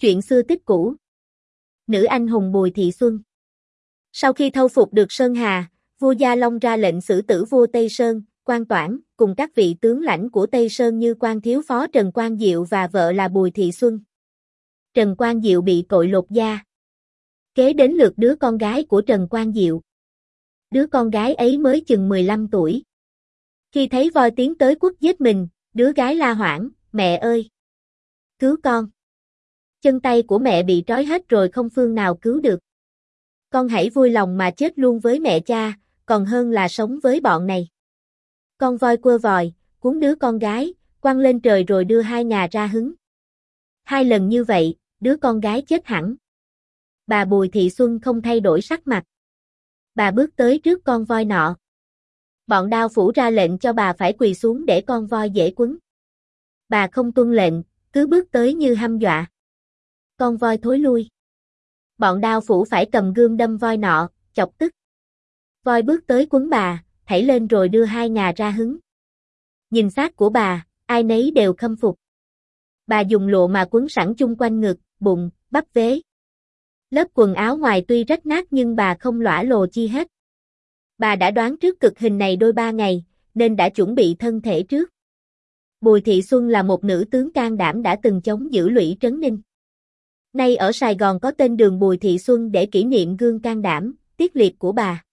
Chuyện xưa tích cũ. Nữ anh hùng Bùi Thị Xuân. Sau khi thâu phục được Sơn Hà, vua Gia Long ra lệnh xử tử vua Tây Sơn, Quan Toản, cùng các vị tướng lãnh của Tây Sơn như Quan Thiếu Phó Trần Quang Diệu và vợ là Bùi Thị Xuân. Trần Quang Diệu bị tội lột da. Kế đến lượt đứa con gái của Trần Quang Diệu. Đứa con gái ấy mới chừng 15 tuổi. Khi thấy voi tiến tới quất giết mình, đứa gái la hoảng, mẹ ơi! Cứu con! Chân tay của mẹ bị trói hết rồi không phương nào cứu được. Con hãy vui lòng mà chết luôn với mẹ cha, còn hơn là sống với bọn này. Con voi quơ vòi, cuốn đứa con gái, quăng lên trời rồi đưa hai ngà ra hứng. 2 lần như vậy, đứa con gái chết hẳn. Bà Bùi Thị Xuân không thay đổi sắc mặt. Bà bước tới trước con voi nọ. Bọn đao phủ ra lệnh cho bà phải quỳ xuống để con voi dễ quấn. Bà không tuân lệnh, cứ bước tới như hăm dọa. Con voi thối lui. Bọn đao phủ phải cầm gươm đâm voi nọ, chọc tức. Voi bước tới quấn bà, thảy lên rồi đưa hai ngà ra hứng. Nhìn xác của bà, ai nấy đều khâm phục. Bà dùng lụa mà quấn sẵn chung quanh ngực, bụng, bắp vế. Lớp quần áo ngoài tuy rách nát nhưng bà không lõa lồ chi hết. Bà đã đoán trước cực hình này đôi 3 ngày, nên đã chuẩn bị thân thể trước. Bùi Thị Xuân là một nữ tướng can đảm đã từng chống giữ Lũy Trấn Ninh. Nay ở Sài Gòn có tên đường Bùi Thị Xuân để kỷ niệm gương can đảm, tiết liệt của bà.